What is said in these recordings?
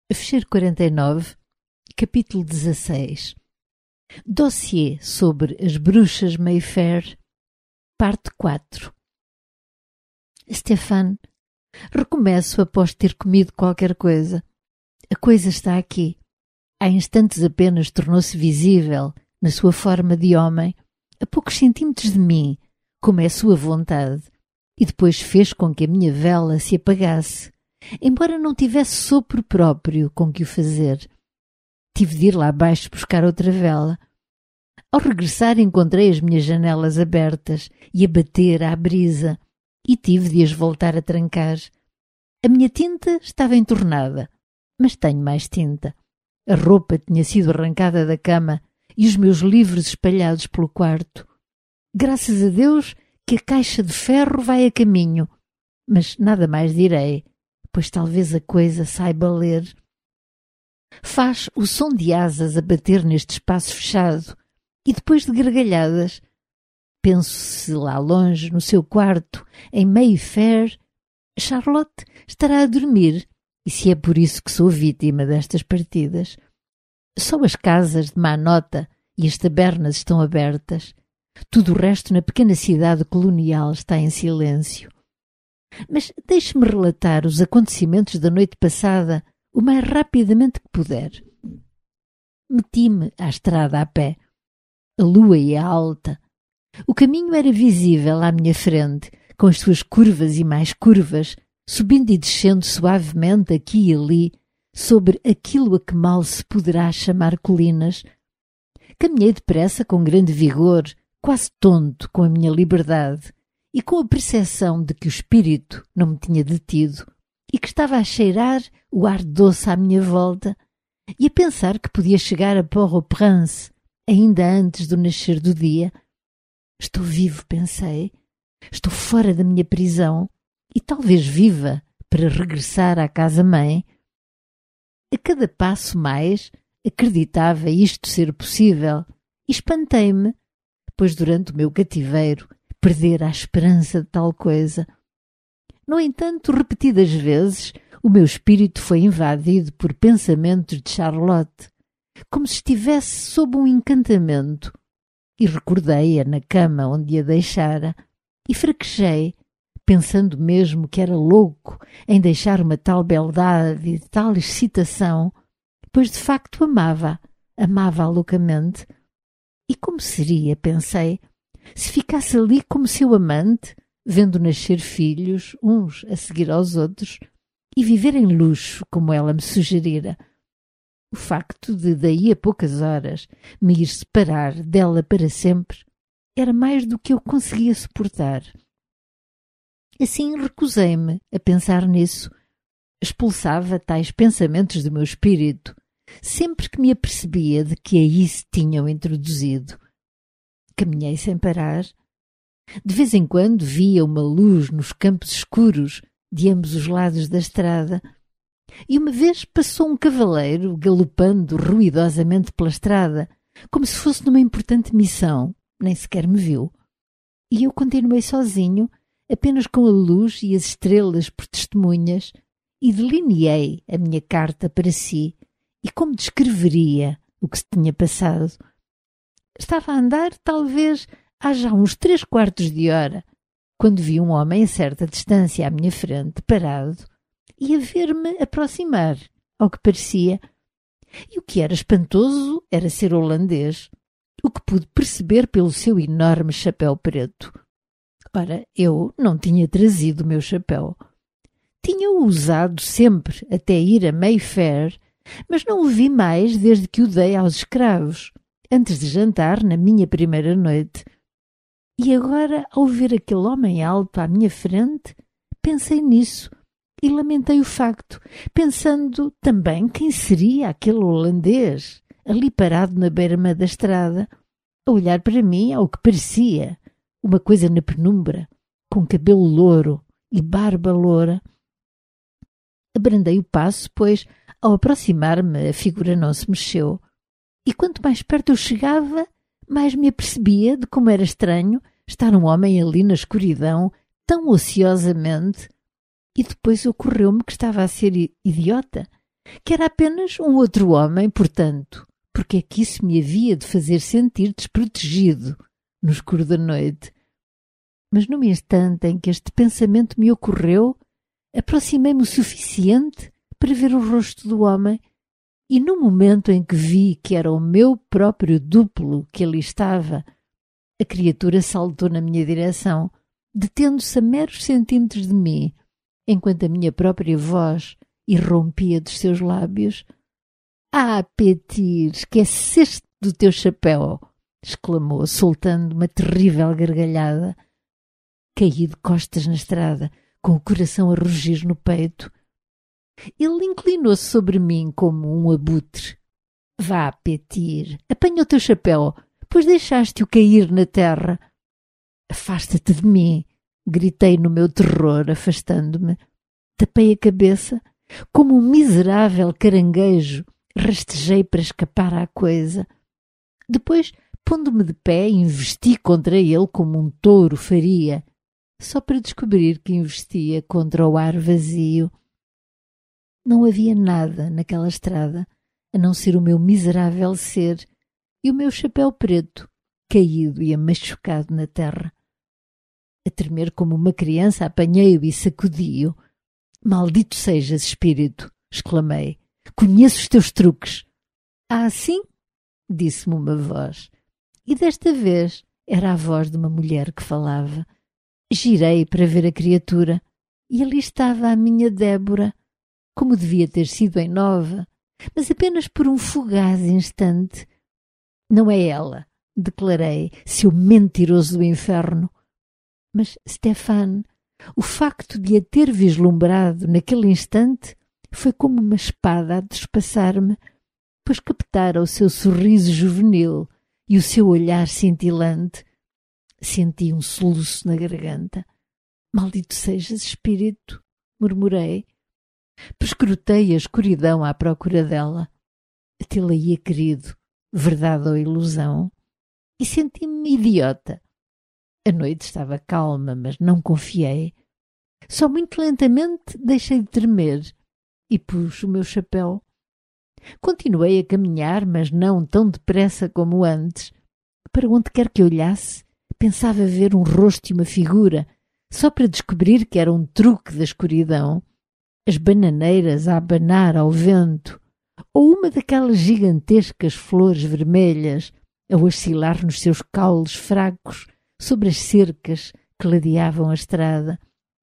Fecheiro 49, capítulo 16. Dossiê sobre as bruxas Mayfair, parte 4. Stefan, recomeço após ter comido qualquer coisa. A coisa está aqui. Há instantes apenas tornou-se visível, na sua forma de homem, a poucos centímetros de mim, como é a sua vontade, e depois fez com que a minha vela se apagasse, embora não tivesse sopro próprio com que o fazer. Tive de ir lá abaixo buscar outra vela. Ao regressar encontrei as minhas janelas abertas e a bater à brisa, e tive de as voltar a trancar. A minha tinta estava entornada, mas tenho mais tinta. A roupa tinha sido arrancada da cama e os meus livros espalhados pelo quarto. Graças a Deus que a caixa de ferro vai a caminho, mas nada mais direi, pois talvez a coisa saiba ler. Faz o som de asas a bater neste espaço fechado e depois de gargalhadas. Penso-se lá longe, no seu quarto, em Mayfair, Charlotte estará a dormir, e se é por isso que sou vítima destas partidas. Só as casas de má nota e as tabernas estão abertas. Tudo o resto na pequena cidade colonial está em silêncio. Mas deixe-me relatar os acontecimentos da noite passada o mais rapidamente que puder. Meti-me à estrada a pé. A lua ia alta. O caminho era visível à minha frente, com as suas curvas e mais curvas, subindo e descendo suavemente aqui e ali, sobre aquilo a que mal se poderá chamar colinas. Caminhei depressa com grande vigor, quase tonto com a minha liberdade, e com a percepção de que o espírito não me tinha detido e que estava a cheirar o ar doce à minha volta e a pensar que podia chegar a Port-au-Prince ainda antes do nascer do dia. Estou vivo, pensei. Estou fora da minha prisão e talvez viva para regressar à casa-mãe. A cada passo mais acreditava isto ser possível e espantei-me, pois durante o meu cativeiro perdera a esperança de tal coisa. No entanto, repetidas vezes, o meu espírito foi invadido por pensamentos de Charlotte, como se estivesse sob um encantamento, e recordei-a na cama onde a deixara, e fraquejei, pensando mesmo que era louco em deixar uma tal beldade e tal excitação, pois de facto amava-a loucamente. E como seria, pensei, se ficasse ali como seu amante, vendo nascer filhos, uns a seguir aos outros, e viver em luxo, como ela me sugerira. O facto de, daí a poucas horas, me ir separar dela para sempre, era mais do que eu conseguia suportar. Assim recusei-me a pensar nisso. Expulsava tais pensamentos do meu espírito, sempre que me apercebia de que aí se tinham introduzido. Caminhei sem parar. De vez em quando via uma luz nos campos escuros de ambos os lados da estrada, e uma vez passou um cavaleiro galopando ruidosamente pela estrada, como se fosse numa importante missão, nem sequer me viu. E eu continuei sozinho, apenas com a luz e as estrelas por testemunhas, e delineei a minha carta para si, e como descreveria o que se tinha passado. Estava a andar, talvez, há já uns 3/4 de hora, quando vi um homem a certa distância à minha frente, parado, e a ver-me aproximar, ao que parecia. E o que era espantoso era ser holandês, o que pude perceber pelo seu enorme chapéu preto. Ora, eu não tinha trazido o meu chapéu. Tinha-o usado sempre até ir a Mayfair, mas não o vi mais desde que o dei aos escravos, antes de jantar na minha primeira noite. E agora, ao ver aquele homem alto à minha frente, pensei nisso e lamentei o facto, pensando também quem seria aquele holandês, ali parado na beira da estrada, a olhar para mim ao que parecia uma coisa na penumbra, com cabelo louro e barba loura. Abrandei o passo, pois, ao aproximar-me, a figura não se mexeu, e quanto mais perto eu chegava, mais me apercebia de como era estranho estar um homem ali na escuridão, tão ociosamente, e depois ocorreu-me que estava a ser idiota que era apenas um outro homem, portanto, porque é que isso me havia de fazer sentir desprotegido no escuro da noite. Mas no instante em que este pensamento me ocorreu, aproximei-me o suficiente para ver o rosto do homem, e no momento em que vi que era o meu próprio duplo que ali estava, a criatura saltou na minha direção, detendo-se a meros centímetros de mim, enquanto a minha própria voz irrompia dos seus lábios. «Ah, Petir, esqueceste do teu chapéu!» exclamou, soltando uma terrível gargalhada. Caí de costas na estrada, com o coração a rugir no peito. Ele inclinou-se sobre mim como um abutre. «Vá, Petir, apanha o teu chapéu, pois deixaste-o cair na terra.» «Afasta-te de mim!» gritei no meu terror, afastando-me. Tapei a cabeça, como um miserável caranguejo, rastejei para escapar à coisa. Depois, pondo-me de pé, investi contra ele como um touro faria, só para descobrir que investia contra o ar vazio. Não havia nada naquela estrada, a não ser o meu miserável ser e o meu chapéu preto, caído e amachucado na terra. A tremer como uma criança, apanhei-o e sacudi-o. «Maldito sejas, espírito!» exclamei. «Conheço os teus truques!» «Ah, sim?» disse-me uma voz. E desta vez era a voz de uma mulher que falava. Girei para ver a criatura e ali estava a minha Débora, como devia ter sido em Nova, mas apenas por um fugaz instante. «Não é ela!» declarei, seu mentiroso do inferno. Mas Stefan, o facto de a ter vislumbrado naquele instante foi como uma espada a despassar-me, pois captara o seu sorriso juvenil e o seu olhar cintilante. Senti um soluço na garganta. «Maldito sejas, espírito!» murmurei. Perscrutei a escuridão à procura dela. Tê-la ia querido, verdade ou ilusão? E senti-me idiota. A noite estava calma, mas não confiei. Só muito lentamente deixei de tremer e pus o meu chapéu. Continuei a caminhar, mas não tão depressa como antes. Para onde quer que olhasse, pensava ver um rosto e uma figura, só para descobrir que era um truque da escuridão. As bananeiras a abanar ao vento, ou uma daquelas gigantescas flores vermelhas a oscilar nos seus caules fracos sobre as cercas que ladeavam a estrada.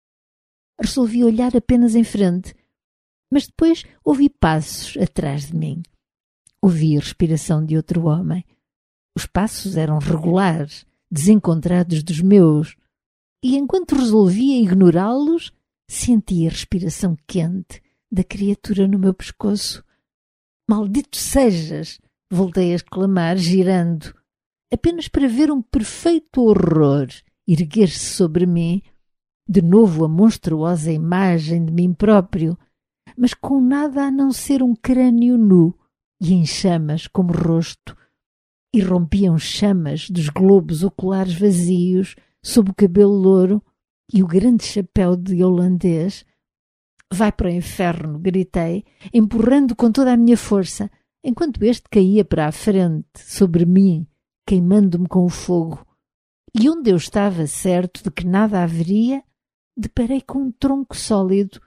Resolvi olhar apenas em frente, mas depois ouvi passos atrás de mim. Ouvi a respiração de outro homem. Os passos eram regulares, desencontrados dos meus, e enquanto resolvia ignorá-los, senti a respiração quente da criatura no meu pescoço. «Maldito sejas!» voltei a exclamar, girando, apenas para ver um perfeito horror erguer-se sobre mim, de novo a monstruosa imagem de mim próprio, mas com nada a não ser um crânio nu e em chamas como rosto. Irrompiam chamas dos globos oculares vazios sob o cabelo louro e o grande chapéu de holandês. «Vai para o inferno!» gritei, empurrando com toda a minha força, enquanto este caía para a frente, sobre mim, queimando-me com o fogo. E onde eu estava certo de que nada haveria, deparei com um tronco sólido.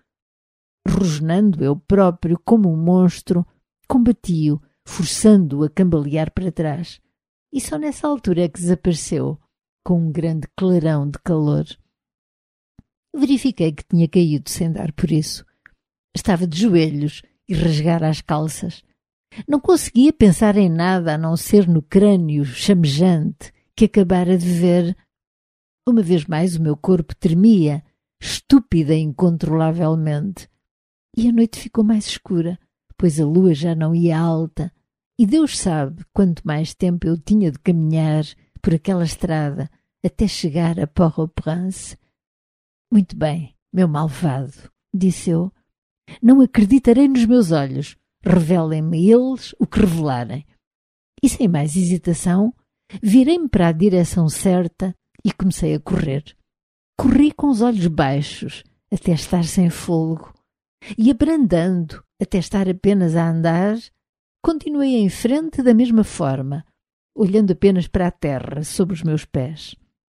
Rosnando eu próprio como um monstro, combati-o, forçando-o a cambalear para trás. E só nessa altura é que desapareceu, com um grande clarão de calor. Verifiquei que tinha caído sem dar por isso. Estava de joelhos e rasgara as calças. Não conseguia pensar em nada a não ser no crânio chamejante que acabara de ver. Uma vez mais o meu corpo tremia, estúpida incontrolavelmente. E a noite ficou mais escura, pois a lua já não ia alta, e Deus sabe quanto mais tempo eu tinha de caminhar por aquela estrada até chegar a Port-au-Prince. «Muito bem, meu malvado», disse eu, «não acreditarei nos meus olhos. Revelem-me eles o que revelarem.» E sem mais hesitação, virei-me para a direção certa e comecei a correr. Corri com os olhos baixos, até estar sem fôlego. E abrandando até estar apenas a andar, continuei em frente da mesma forma, olhando apenas para a terra sob os meus pés.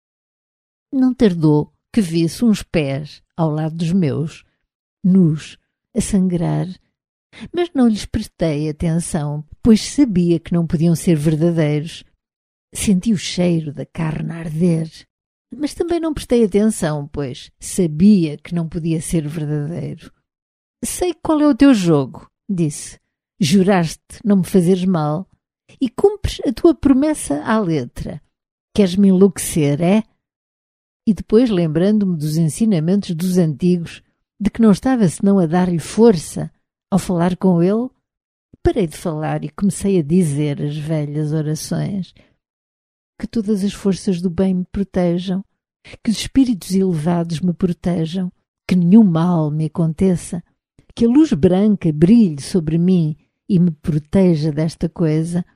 Não tardou que visse uns pés ao lado dos meus, nus, a sangrar, mas não lhes prestei atenção, pois sabia que não podiam ser verdadeiros. Senti o cheiro da carne a arder, mas também não prestei atenção, pois sabia que não podia ser verdadeiro. Sei qual é o teu jogo, disse. Juraste não me fazeres mal e cumpres a tua promessa à letra. Queres-me enlouquecer, é? E depois, lembrando-me dos ensinamentos dos antigos, de que não estava senão a dar-lhe força ao falar com ele, parei de falar e comecei a dizer as velhas orações. Que todas as forças do bem me protejam, que os espíritos elevados me protejam, que nenhum mal me aconteça, que a luz branca brilhe sobre mim e me proteja desta coisa.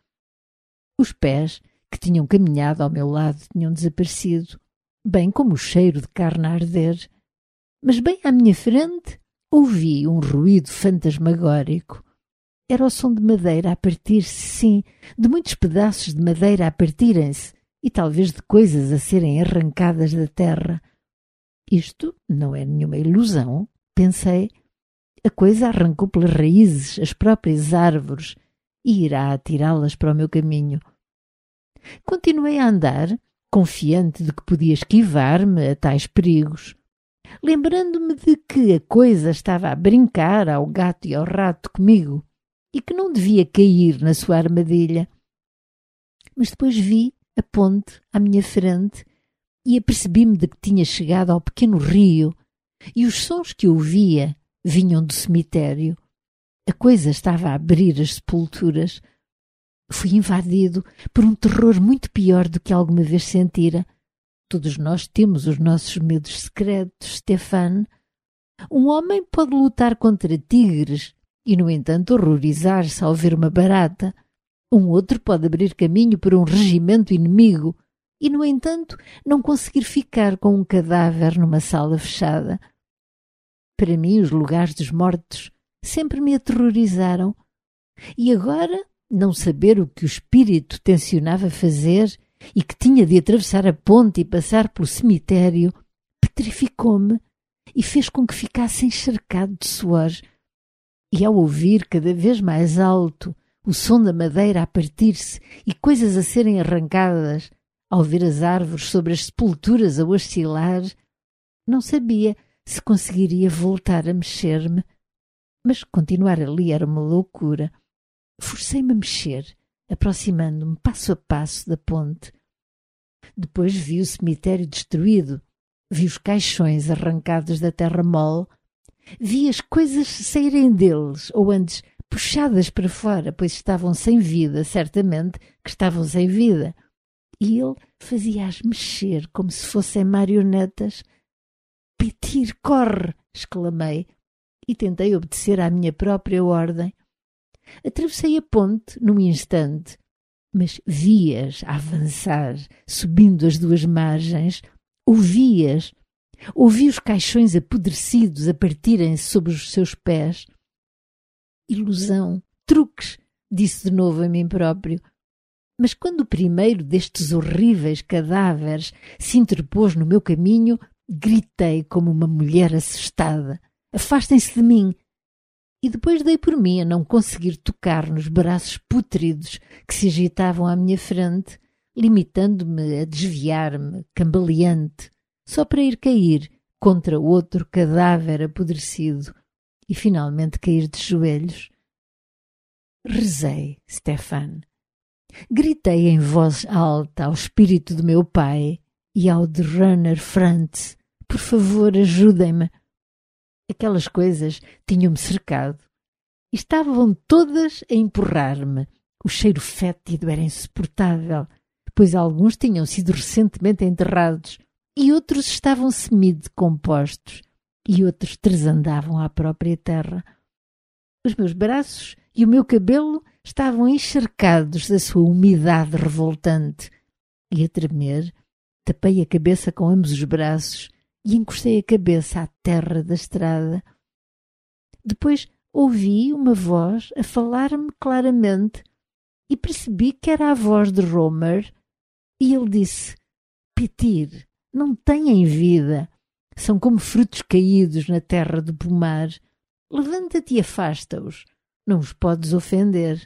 Os pés que tinham caminhado ao meu lado tinham desaparecido, bem como o cheiro de carne a arder. Mas bem à minha frente ouvi um ruído fantasmagórico. Era o som de madeira a partir-se, sim, de muitos pedaços de madeira a partirem-se e talvez de coisas a serem arrancadas da terra. Isto não é nenhuma ilusão, pensei. A coisa arrancou pelas raízes as próprias árvores e irá atirá-las para o meu caminho. Continuei a andar, confiante de que podia esquivar-me a tais perigos, lembrando-me de que a coisa estava a brincar ao gato e ao rato comigo e que não devia cair na sua armadilha. Mas depois vi a ponte à minha frente e apercebi-me de que tinha chegado ao pequeno rio e os sons que ouvia vinham do cemitério. A coisa estava a abrir as sepulturas. Fui invadido por um terror muito pior do que alguma vez sentira. Todos nós temos os nossos medos secretos, Stefan. Um homem pode lutar contra tigres e, no entanto, horrorizar-se ao ver uma barata. Um outro pode abrir caminho para um regimento inimigo e, no entanto, não conseguir ficar com um cadáver numa sala fechada. Para mim, os lugares dos mortos sempre me aterrorizaram. E agora, não saber o que o espírito tencionava fazer e que tinha de atravessar a ponte e passar pelo cemitério, petrificou-me e fez com que ficasse encharcado de suor. E ao ouvir cada vez mais alto o som da madeira a partir-se e coisas a serem arrancadas, ao ver as árvores sobre as sepulturas a oscilar, não sabia se conseguiria voltar a mexer-me. Mas continuar ali era uma loucura. Forcei-me a mexer, aproximando-me passo a passo da ponte. Depois vi o cemitério destruído, vi os caixões arrancados da terra mole, vi as coisas saírem deles, ou antes puxadas para fora, pois estavam sem vida, certamente que estavam sem vida. E ele fazia-as mexer como se fossem marionetas. Petir, corre! Exclamei, e tentei obedecer à minha própria ordem. Atravessei a ponte num instante, mas vi-as a avançar, subindo as duas margens, ouvi os caixões apodrecidos a partirem-se sobre os seus pés. Ilusão, truques, disse de novo a mim próprio. Mas quando o primeiro destes horríveis cadáveres se interpôs no meu caminho, gritei como uma mulher assustada. Afastem-se de mim! E depois dei por mim a não conseguir tocar nos braços pútridos que se agitavam à minha frente, limitando-me a desviar-me, cambaleante, só para ir cair contra outro cadáver apodrecido e finalmente cair de joelhos. Rezei, Stefan. Gritei em voz alta ao espírito do meu pai e ao de Runner Frantz: por favor, ajudem-me. Aquelas coisas tinham-me cercado e estavam todas a empurrar-me. O cheiro fétido era insuportável, pois alguns tinham sido recentemente enterrados e outros estavam semi-decompostos e outros tresandavam à própria terra. Os meus braços e o meu cabelo estavam encharcados da sua umidade revoltante e, a tremer, tapei a cabeça com ambos os braços e encostei a cabeça à terra da estrada. Depois ouvi uma voz a falar-me claramente e percebi que era a voz de Romer, e ele disse: Petir, não têm vida. São como frutos caídos na terra do pomar. Levanta-te e afasta-os. Não os podes ofender.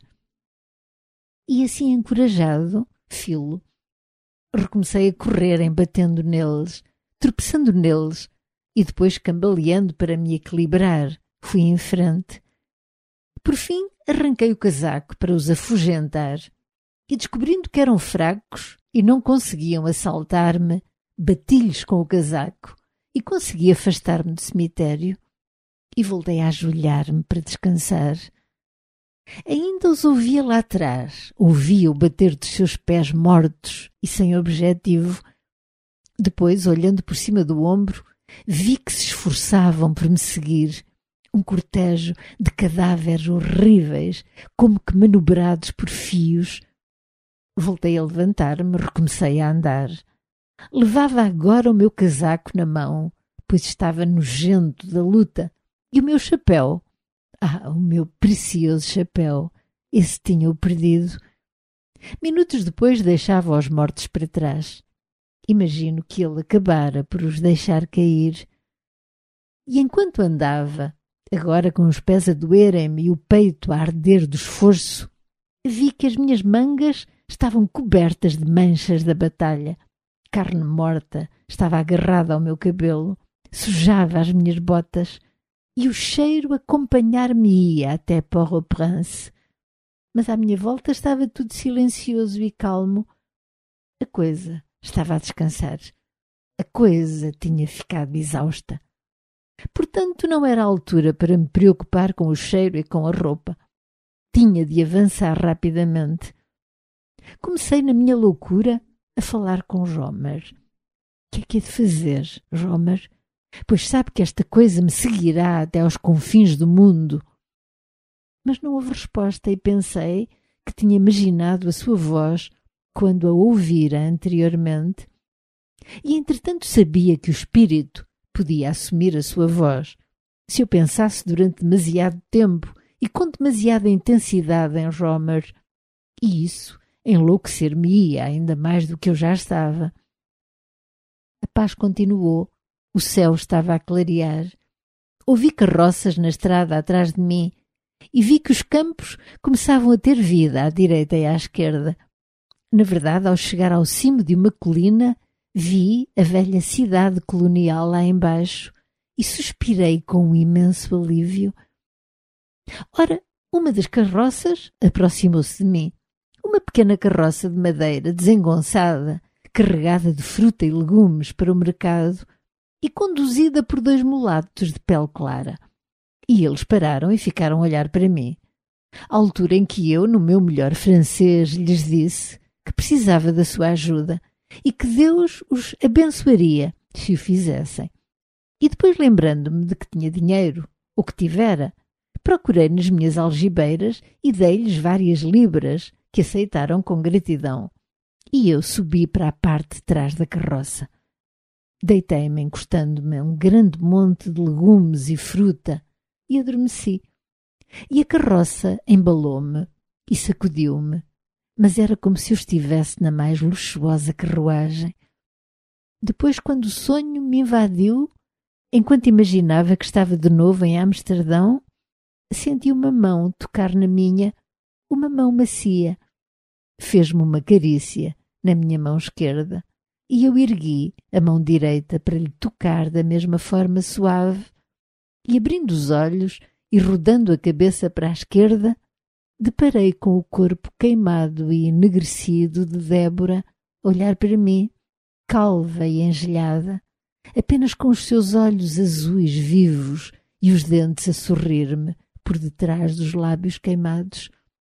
E assim encorajado, Filo, recomecei a correr embatendo neles, tropeçando neles e depois cambaleando para me equilibrar. Fui em frente. Por fim, arranquei o casaco para os afugentar e, descobrindo que eram fracos e não conseguiam assaltar-me, bati-lhes com o casaco e consegui afastar-me do cemitério e voltei a ajoelhar-me para descansar. Ainda os ouvia lá atrás, ouvia o bater dos seus pés mortos e sem objetivo. Depois, olhando por cima do ombro, vi que se esforçavam por me seguir, um cortejo de cadáveres horríveis, como que manobrados por fios. Voltei a levantar-me, recomecei a andar. Levava agora o meu casaco na mão, pois estava nojento da luta, e o meu chapéu. O meu precioso chapéu! Esse tinha-o perdido. Minutos depois deixava os mortos para trás. Imagino que ele acabara por os deixar cair. E enquanto andava, agora com os pés a doerem-me e o peito a arder do esforço, vi que as minhas mangas estavam cobertas de manchas da batalha. Carne morta estava agarrada ao meu cabelo, sujava as minhas botas, e o cheiro acompanhar-me-ia até Port-au-Prince. Mas à minha volta estava tudo silencioso e calmo. A coisa estava a descansar. A coisa tinha ficado exausta. Portanto, não era a altura para me preocupar com o cheiro e com a roupa. Tinha de avançar rapidamente. Comecei na minha loucura a falar com Romer. O que é que é de fazer, Romer? Pois sabe que esta coisa me seguirá até aos confins do mundo. Mas não houve resposta e pensei que tinha imaginado a sua voz quando a ouvira anteriormente. E entretanto sabia que o espírito podia assumir a sua voz se eu pensasse durante demasiado tempo e com demasiada intensidade em Romer. E isso enlouquecer-me-ia ainda mais do que eu já estava. A paz continuou. O céu estava a clarear. Ouvi carroças na estrada atrás de mim e vi que os campos começavam a ter vida à direita e à esquerda. Na verdade, ao chegar ao cimo de uma colina, vi a velha cidade colonial lá embaixo e suspirei com um imenso alívio. Ora, uma das carroças aproximou-se de mim. Uma pequena carroça de madeira desengonçada, carregada de fruta e legumes para o mercado, e conduzida por dois mulatos de pele clara. E eles pararam e ficaram a olhar para mim, à altura em que eu, no meu melhor francês, lhes disse que precisava da sua ajuda e que Deus os abençoaria se o fizessem. E depois, lembrando-me de que tinha dinheiro, ou que tivera, procurei nas minhas algibeiras e dei-lhes várias libras, que aceitaram com gratidão. E eu subi para a parte de trás da carroça. Deitei-me encostando-me a um grande monte de legumes e fruta e adormeci. E a carroça embalou-me e sacudiu-me, mas era como se eu estivesse na mais luxuosa carruagem. Depois, quando o sonho me invadiu, enquanto imaginava que estava de novo em Amsterdão, senti uma mão tocar na minha, uma mão macia. Fez-me uma carícia na minha mão esquerda. E eu ergui a mão direita para lhe tocar da mesma forma suave e, abrindo os olhos e rodando a cabeça para a esquerda, deparei com o corpo queimado e enegrecido de Débora olhar para mim, calva e engelhada, apenas com os seus olhos azuis vivos e os dentes a sorrir-me por detrás dos lábios queimados.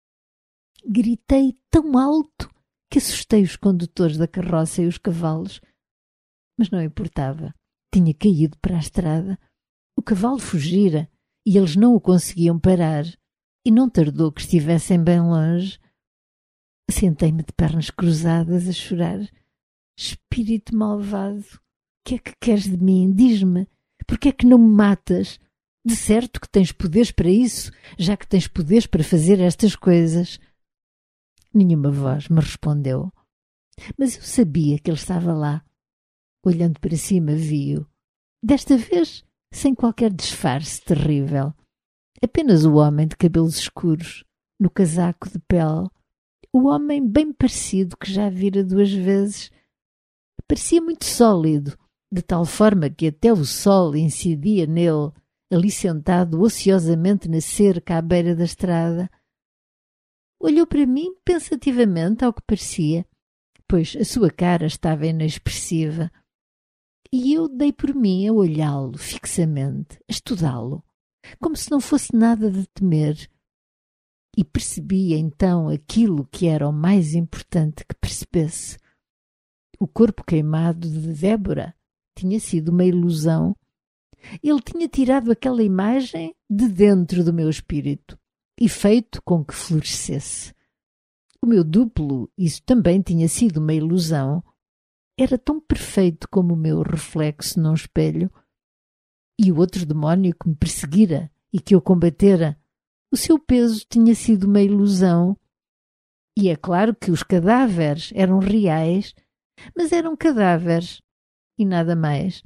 Gritei tão alto que assustei os condutores da carroça e os cavalos. Mas não importava. Tinha caído para a estrada. O cavalo fugira e eles não o conseguiam parar. E não tardou que estivessem bem longe. Sentei-me de pernas cruzadas a chorar. Espírito malvado, o que é que queres de mim? Diz-me, por que é que não me matas? De certo que tens poderes para isso, já que tens poderes para fazer estas coisas. Nenhuma voz me respondeu. Mas eu sabia que ele estava lá. Olhando para cima, vi-o. Desta vez, sem qualquer disfarce terrível. Apenas o homem de cabelos escuros, no casaco de pele. O homem bem parecido que já vira 2 vezes. Parecia muito sólido, de tal forma que até o sol incidia nele, ali sentado ociosamente na cerca à beira da estrada. Olhou para mim pensativamente, ao que parecia, pois a sua cara estava inexpressiva. E eu dei por mim a olhá-lo fixamente, a estudá-lo, como se não fosse nada de temer. E percebi então aquilo que era o mais importante que percebesse. O corpo queimado de Débora tinha sido uma ilusão. Ele tinha tirado aquela imagem de dentro do meu espírito e feito com que florescesse. O meu duplo, isso também tinha sido uma ilusão. Era tão perfeito como o meu reflexo num espelho. E o outro demónio que me perseguira e que eu combatera, o seu peso tinha sido uma ilusão. E é claro que os cadáveres eram reais, mas eram cadáveres e nada mais.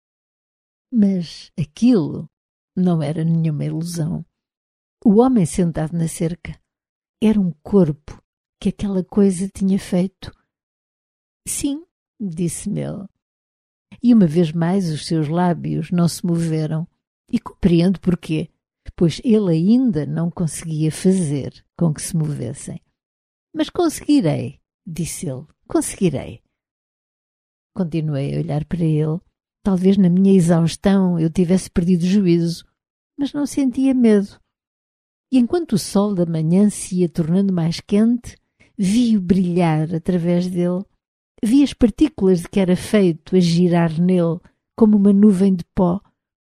Mas aquilo não era nenhuma ilusão. O homem sentado na cerca era um corpo que aquela coisa tinha feito. Sim, disse-me ele. E uma vez mais os seus lábios não se moveram. E compreendo porquê, pois ele ainda não conseguia fazer com que se movessem. Mas conseguirei, disse ele, conseguirei. Continuei a olhar para ele. Talvez na minha exaustão eu tivesse perdido o juízo, mas não sentia medo. E enquanto o sol da manhã se ia tornando mais quente, vi-o brilhar através dele. Vi as partículas de que era feito a girar nele como uma nuvem de pó.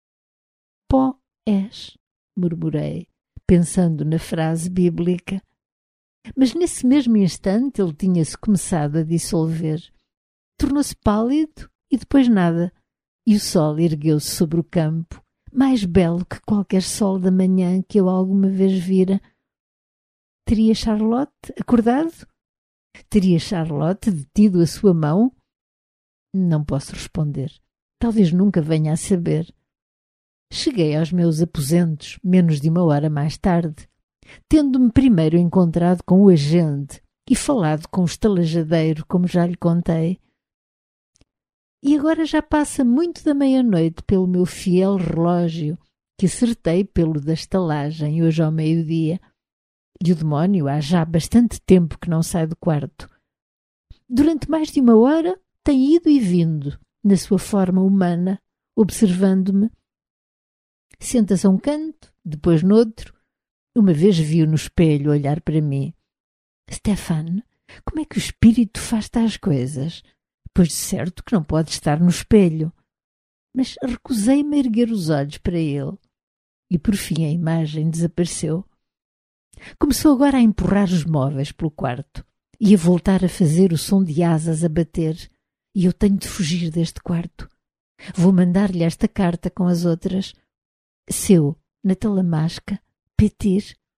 Pó és, murmurei, pensando na frase bíblica. Mas nesse mesmo instante ele tinha-se começado a dissolver. Tornou-se pálido e depois nada. E o sol ergueu-se sobre o campo, mais belo que qualquer sol da manhã que eu alguma vez vira. Teria Charlotte acordado? Teria Charlotte detido a sua mão? Não posso responder. Talvez nunca venha a saber. Cheguei aos meus aposentos menos de 1 hora mais tarde, tendo-me primeiro encontrado com o agente e falado com o estalajadeiro, como já lhe contei. E agora já passa muito da meia-noite pelo meu fiel relógio, que acertei pelo da estalagem hoje ao meio-dia. E o demónio há já bastante tempo que não sai do quarto. Durante mais de 1 hora tem ido e vindo, na sua forma humana, observando-me. Senta-se a um canto, depois noutro. Uma vez vi-o no espelho olhar para mim. Stefan, como é que o espírito faz tais coisas? Pois de certo que não pode estar no espelho. Mas recusei-me a erguer os olhos para ele. E por fim a imagem desapareceu. Começou agora a empurrar os móveis pelo quarto e a voltar a fazer o som de asas a bater. E eu tenho de fugir deste quarto. Vou mandar-lhe esta carta com as outras. Seu, na Talamasca, Petir.